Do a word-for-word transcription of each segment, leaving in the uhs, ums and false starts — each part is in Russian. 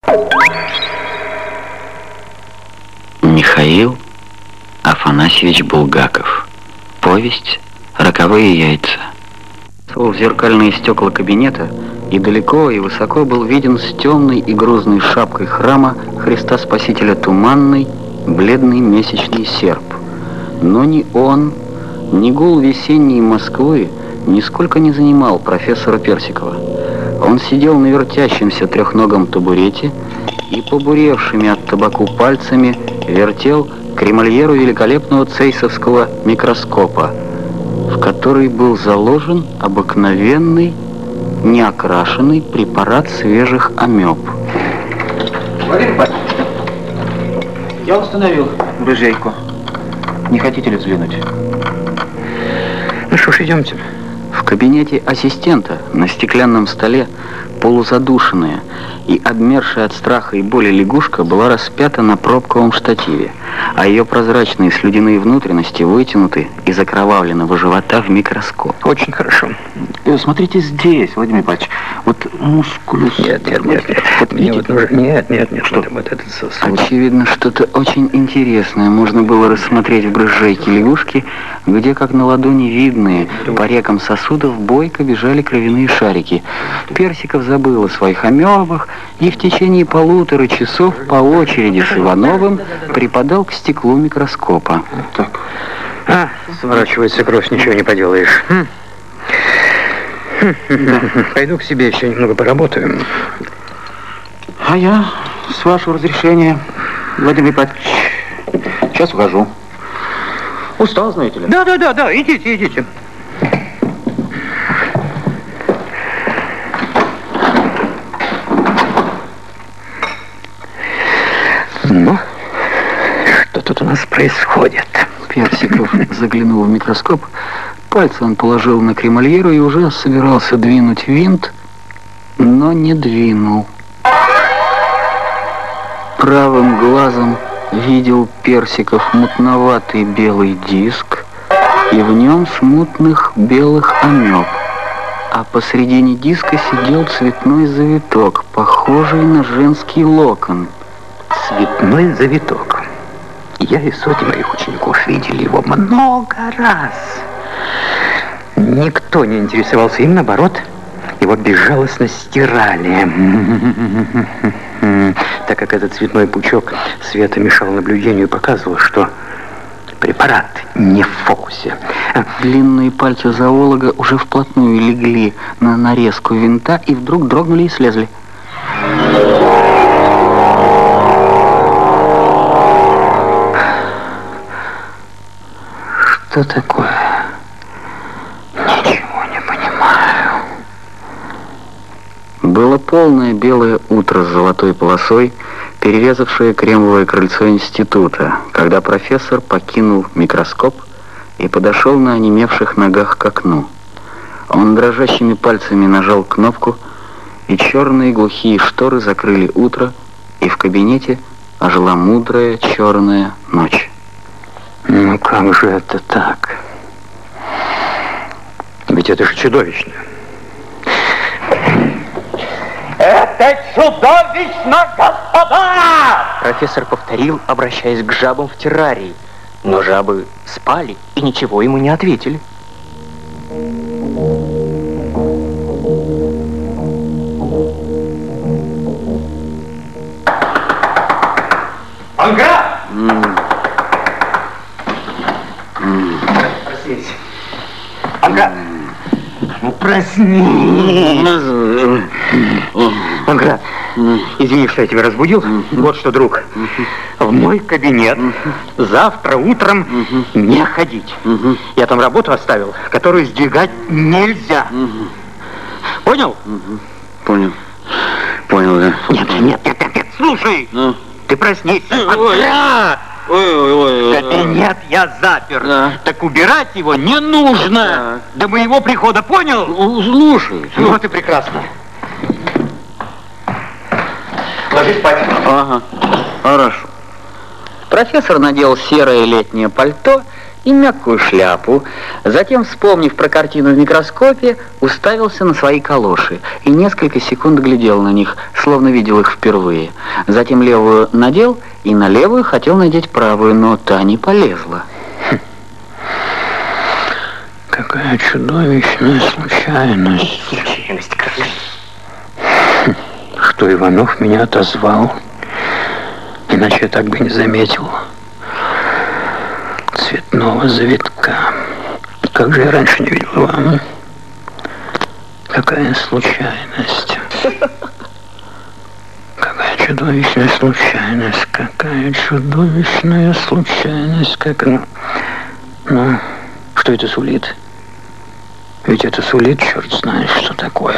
Михаил Афанасьевич Булгаков. Повесть «Роковые яйца». В зеркальные стекла кабинета и далеко и высоко был виден с темной и грузной шапкой храма Христа Спасителя туманный, бледный месячный серп. Но ни он, ни гул весенней Москвы нисколько не занимал профессора Персикова. Он сидел на вертящемся трехногом табурете и побуревшими от табаку пальцами вертел кремольеру великолепного цейсовского микроскопа, в который был заложен обыкновенный, неокрашенный препарат свежих амеб. Владимир Павлович, я установил брыжейку. Не хотите ли взглянуть? Ну что ж, идемте. В кабинете ассистента на стеклянном столе полузадушенная и обмершая от страха и боли лягушка была распята на пробковом штативе, а ее прозрачные слюдяные внутренности вытянуты из окровавленного живота в микроскоп. Очень хорошо. Смотрите здесь, Владимир Павлович. Вот мускулюс. Нет, нет, нет, нет. Вот мне вот нужно... Нет, нет, нет. Что? Вот, вот этот сосуд. Очевидно, что-то очень интересное можно было рассмотреть в брызжейке лягушки, где, как на ладони видные, по рекам сосудов бойко бежали кровяные шарики. Персиков забыл о своих амебах и в течение полутора часов по очереди с Ивановым припадал к стеклу микроскопа. Так. А, сворачивается кровь, ничего не поделаешь. Хм. Да. Пойду к себе, еще немного поработаю. А я, с вашего разрешения, Владимир Павлович, сейчас ухожу. Устал, знаете ли? Да, да, да, да, идите, идите. Ну, что тут у нас происходит? Персиков заглянул в микроскоп. Пальцы он положил на кремольеру и уже собирался двинуть винт, но не двинул. Правым глазом видел Персиков мутноватый белый диск и в нем смутных белых амеб. А посредине диска сидел цветной завиток, похожий на женский локон. Цветной завиток. Я и сотни моих учеников видели его много раз. Никто не интересовался им, наоборот, его безжалостно стирали. Так как этот цветной пучок света мешал наблюдению и показывал, что препарат не в фокусе. Длинные пальцы зоолога уже вплотную легли на нарезку винта и вдруг дрогнули и слезли. Что такое? Ничего не понимаю. Было полное белое утро с золотой полосой, перерезавшее кремовое крыльцо института, когда профессор покинул микроскоп и подошел на онемевших ногах к окну. Он дрожащими пальцами нажал кнопку, и черные глухие шторы закрыли утро, и в кабинете ожила мудрая черная ночь. Ну как же это так? Ведь это же чудовищно. Это чудовищно, господа! Профессор повторил, обращаясь к жабам в террарии. Но жабы спали и ничего ему не ответили. Панкрат! Проснись. Панкрат! Ну, проснись! Панкрат, извини, что я тебя разбудил. Вот что, друг, в мой кабинет завтра утром не ходить. Я там работу оставил, которую сдвигать нельзя. Понял? Понял. Понял, да. Нет, нет, нет, нет, нет. Слушай, ну? Ты проснись. Ой, ой, ой, ой. Да нет, я запер. Да. Так убирать его не нужно. Да. До моего прихода, понял? Слушай. Ну вот и прекрасно. Ложись спать. Ага, хорошо. Профессор надел серое летнее пальто и мягкую шляпу. Затем, вспомнив про картину в микроскопе, уставился на свои калоши и несколько секунд глядел на них, словно видел их впервые. Затем левую надел и на левую хотел надеть правую, но та не полезла. Какая чудовищная случайность. Случайность какая? Что Иванов меня отозвал, иначе я так бы не заметил цветного завитка. Как же я раньше не видел его? Какая случайность. Какая чудовищная случайность. Какая чудовищная случайность. Как... Ну, ну, что это сулит? Ведь это сулит, черт знает, что такое.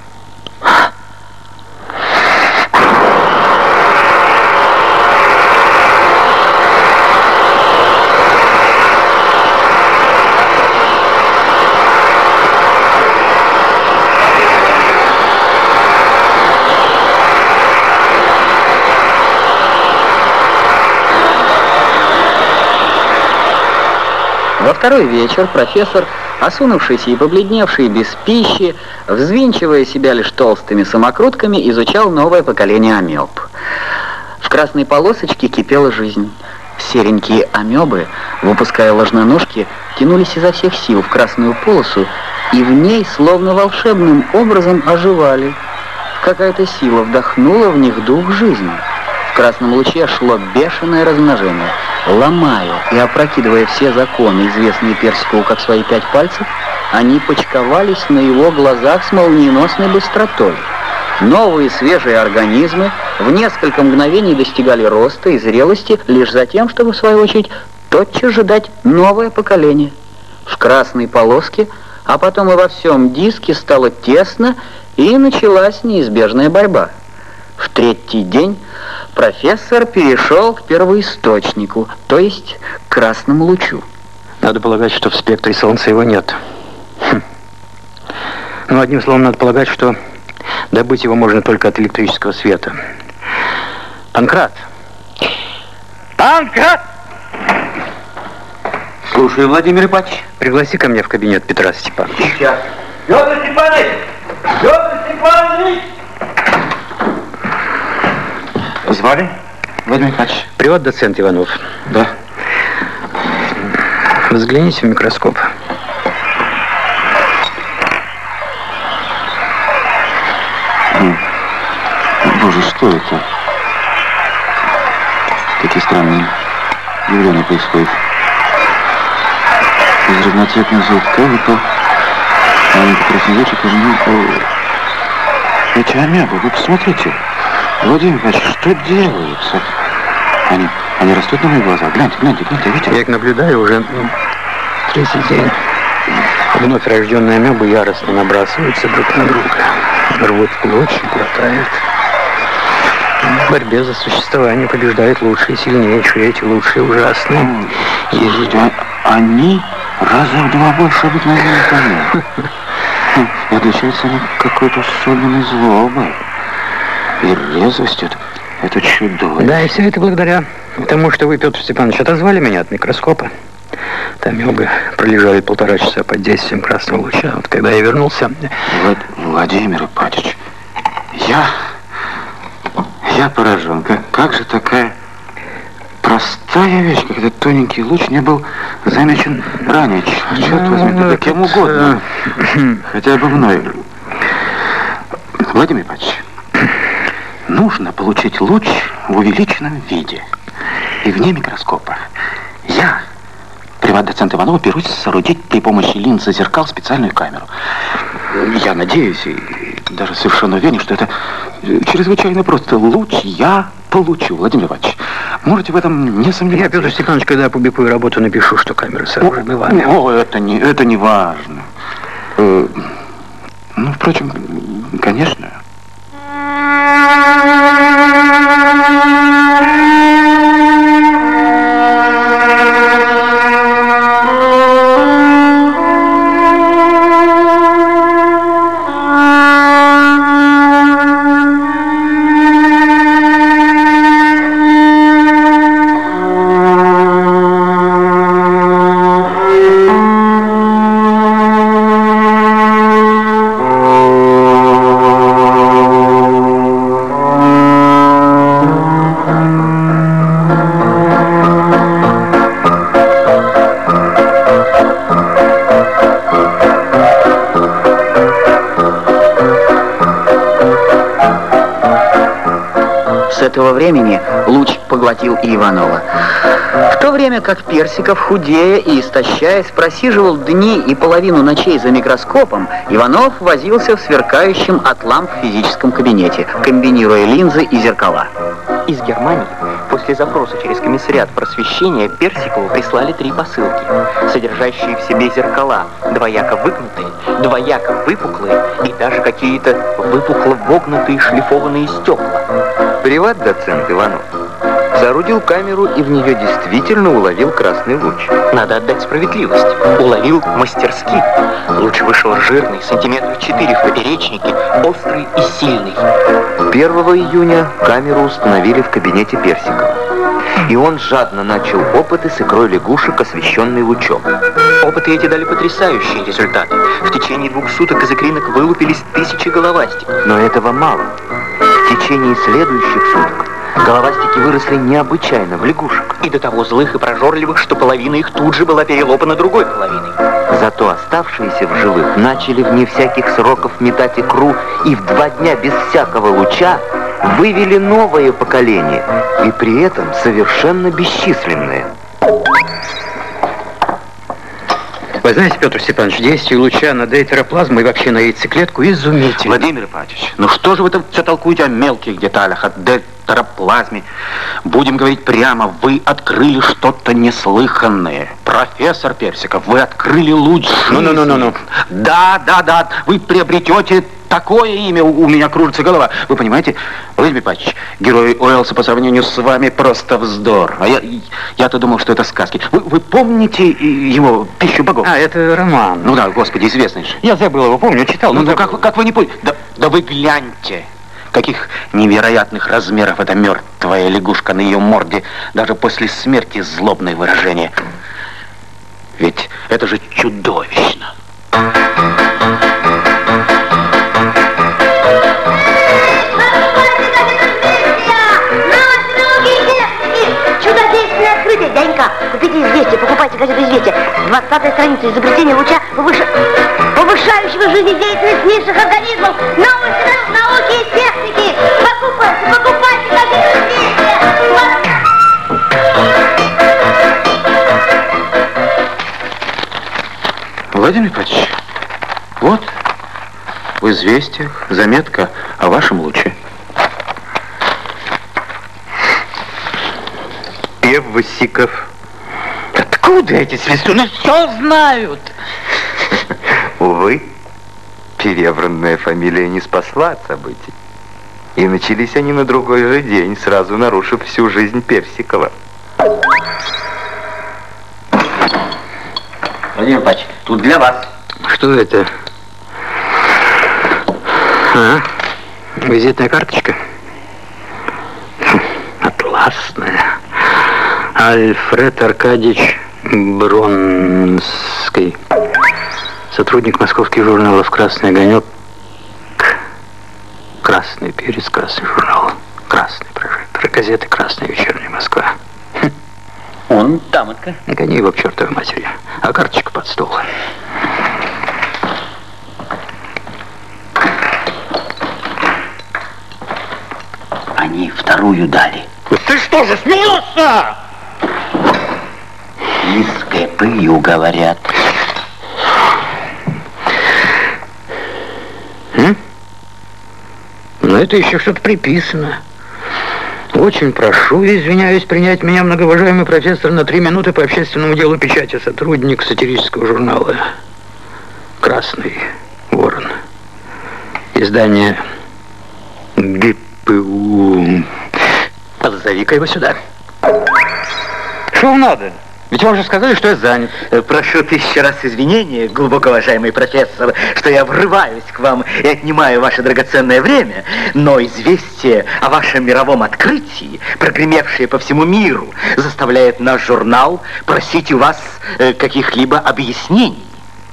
Во второй вечер профессор, осунувшийся и побледневший без пищи, взвинчивая себя лишь толстыми самокрутками, изучал новое поколение амеб. В красной полосочке кипела жизнь. Серенькие амебы, выпуская ложноножки, тянулись изо всех сил в красную полосу, и в ней словно волшебным образом оживали. Какая-то сила вдохнула в них дух жизни. В красном луче шло бешеное размножение. Ломая и опрокидывая все законы, известные Персикову как свои пять пальцев, они почковались на его глазах с молниеносной быстротой. Новые свежие организмы в несколько мгновений достигали роста и зрелости лишь за тем, чтобы, в свою очередь, тотчас же дать новое поколение. В красной полоске, а потом и во всем диске стало тесно, и началась неизбежная борьба. В третий день профессор перешел к первоисточнику, то есть к красному лучу. Надо полагать, что в спектре Солнца его нет. Хм. Ну, одним словом, надо полагать, что добыть его можно только от электрического света. Панкрат! Панкрат! Слушай, Владимир Ипатович. Пригласи ко мне в кабинет Петра Степановича. Сейчас. Петр Степанович! Петр Степанович! Звали? Владимир Ипатович. Приват-доцент Иванов. Да. Взгляните в микроскоп. Боже, что это? Такие странные явления происходят. Из разноцветных желтков выпал маленький красный лучик, и эти амебы, вы посмотрите. Владимир Иванович, что делается? Они, они растут на моих глазах. Гляньте, гляньте, гляньте, видите? Я их наблюдаю уже третий день. Вновь рожденные амебы яростно набрасываются друг на друга. Рвут в клочья, глотают. В борьбе за существование побеждает лучшие, сильнейшие, эти лучшие ужасные. Слушайте, а, они раза в два больше обыкновенных амеб. И отличаются они какой-то особенной злобой. И резвость это, это чудовище. Да, и все это благодаря тому, что вы, Петр Степанович, отозвали меня от микроскопа. Там оба пролежали полтора часа под действием красного луча. Вот когда я вернулся... Вот, Владимир Ипатович, я... Я поражен. Как, как же такая простая вещь, как этот тоненький луч не был замечен ранее. Черт возьми, да кем угодно. Хотя бы мной. Владимир Ипатович, нужно получить луч в увеличенном виде и вне микроскопа. Я, приват-доцент Иванов, берусь соорудить при помощи линзы зеркал специальную камеру. Я надеюсь и даже совершенно уверен, что это чрезвычайно просто. Луч я получу, Владимир Иванович. Можете в этом не сомневаться. Я, Петр Степанович, когда опубликую работу, напишу, что камера сооружена вами. О, это не, это не важно. Э, ну, впрочем, конечно. С этого времени луч поглотил и Иванова. В то время как Персиков, худея и истощаясь, просиживал дни и половину ночей за микроскопом, Иванов возился в сверкающем от ламп физическом кабинете, комбинируя линзы и зеркала. Из Германии после запроса через комиссариат просвещения Персикову прислали три посылки, содержащие в себе зеркала, двояко выгнутые, двояко выпуклые и даже какие-то выпукло вогнутые шлифованные стекла. Приват-доцент Иванов соорудил камеру и в нее действительно уловил красный луч. Надо отдать справедливость. Уловил мастерски. Луч вышел жирный, сантиметров четыре в поперечнике, острый и сильный. первого июня камеру установили в кабинете Персикова. И он жадно начал опыты с икрой лягушек, освещенной лучом. Опыты эти дали потрясающие результаты. В течение двух суток из икринок вылупились тысячи головастик. Но этого мало. В течение следующих суток головастики выросли необычайно в лягушек. И до того злых и прожорливых, что половина их тут же была перелопана другой половиной. Зато оставшиеся в живых начали вне всяких сроков метать икру, и в два дня без всякого луча вывели новое поколение, и при этом совершенно бесчисленное. Вы знаете, Петр Степанович, действие луча на дейтероплазму и вообще на яйцеклетку изумительно. Владимир Ипатович, ну что же вы там все толкуете о мелких деталях, о дейтероплазме? Будем говорить прямо, вы открыли что-то неслыханное. Профессор Персиков, вы открыли луч жизни. Ну-ну-ну-ну. Да, да, да, вы приобретете такое имя, у меня кружится голова. Вы понимаете, Владимир Ипатович, герой Уэллса по сравнению с вами просто вздор. А я, я-то думал, что это сказки. Вы, вы помните его «Пищу богов»? А, это роман. Ну да, господи, известный же. Я забыл его, помню, читал. Ну, ну как, как вы не поняли? Да, да вы гляньте, каких невероятных размеров эта мертвая лягушка, на ее морде даже после смерти злобное выражение. Ведь это же чудовищно. Дяденька, купите «Известия», покупайте газету «Известия». двадцатая страница. Изобретение луча, повыш... повышающего жизнедеятельность низших организмов. Новый средств науки и техники. Покупайте, покупайте газету «Известия». Владимир Ипатович, вот в «Известиях» заметка о вашем луче. Персиков. Откуда эти свистуны? Все знают. Увы, перевранная фамилия не спасла от событий. И начались они на другой же день, сразу нарушив всю жизнь Персикова. Владимир Ипатович, тут для вас. Что это? А? Визитная карточка? Атласная. Альфред Аркадьевич Бронский, сотрудник московских журналов «Красный огонек», «Красный перец», «Красный журнал», «Красный прожектор», газеты «Красная вечерняя Москва». Он тамотка. Гони его к чертовой матери, а карточка под стол. Они вторую дали. Ты что же смеешься? Листская пылью, говорят. М? Но это еще что-то приписано. Очень прошу, извиняюсь, принять меня, многоуважаемый профессор, на три минуты по общественному делу печати, сотрудник сатирического журнала «Красный ворон». Издание ГПУ. Позови-ка его сюда. Что вам надо? Ведь вам же сказали, что я занят. Прошу тысячу раз извинения, глубоко уважаемый профессор, что я врываюсь к вам и отнимаю ваше драгоценное время, но известие о вашем мировом открытии, прогремевшее по всему миру, заставляет наш журнал просить у вас э, каких-либо объяснений.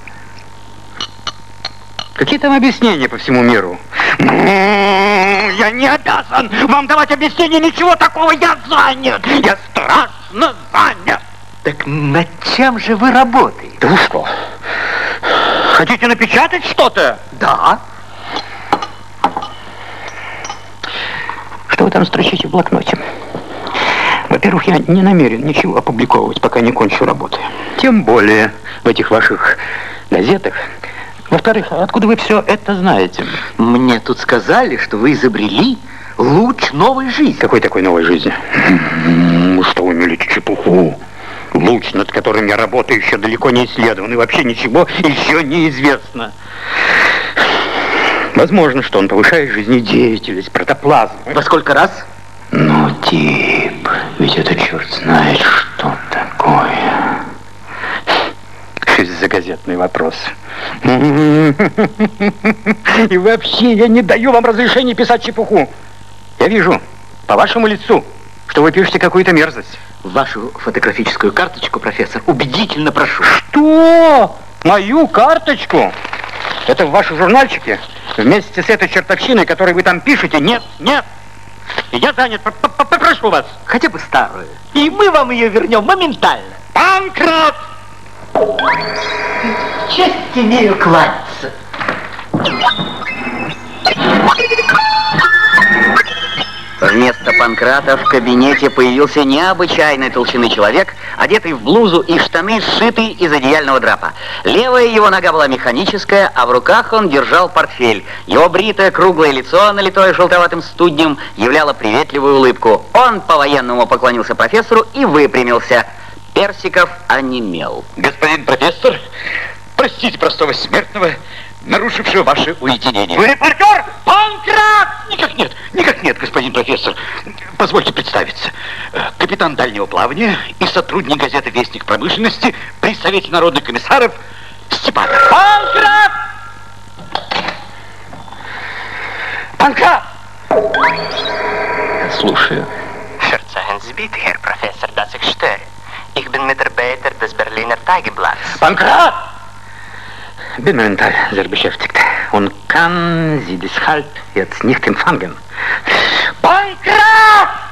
Какие там объяснения по всему миру? Я не обязан вам давать объяснения, ничего такого, я занят. Я страшно занят. Так над чем же вы работаете? Да вы что? Хотите напечатать что-то? Да. Что вы там строчите в блокноте? Во-первых, я не намерен ничего опубликовывать, пока не кончу работы. Тем более в этих ваших газетах. Во-вторых, откуда вы все это знаете? Мне тут сказали, что вы изобрели луч новой жизни. Какой такой новой жизни? Ну что вы мелите чепуху? Луч, над которым я работаю, еще далеко не исследован, и вообще ничего еще не известно. Возможно, что он повышает жизнедеятельность протоплазмы. Во сколько раз? Ну, тип, ведь это черт знает, что такое. Что это за газетный вопрос? И вообще, я не даю вам разрешения писать чепуху. Я вижу по вашему лицу, что вы пишете какую-то мерзость. Вашу фотографическую карточку, профессор, убедительно прошу. Что? Мою карточку? Это в вашем журнальчике? Вместе с этой чертовщиной, которую вы там пишете? Нет, нет. Я занят, попрошу вас. Хотя бы старую. И мы вам ее вернем моментально. Панкрат! Честь имею кланяться. Вместо Панкрата в кабинете появился необычайной толщины человек, одетый в блузу и штаны, сшитые из одеяльного драпа. Левая его нога была механическая, а в руках он держал портфель. Его бритое круглое лицо, налитое желтоватым студнем, являло приветливую улыбку. Он по-военному поклонился профессору и выпрямился. Персиков онемел. Господин профессор, простите простого смертного, нарушившего ваше уединение. Вы репортер? Панкрат! Никак нет, никак нет, господин профессор. Позвольте представиться. Капитан дальнего плавания и сотрудник газеты «Вестник промышленности» при Совете народных комиссаров Степанов. Панкрат! Панкрат! Слушаю. Verzeihen Sie bitte, Herr Professor, dass ich störe. Ich bin Mitarbeiter des Berliner Tageblatts. Панкрат! Bin momentan sehr beschäftigt und kann Sie deshalb jetzt nicht empfangen. Панкрат!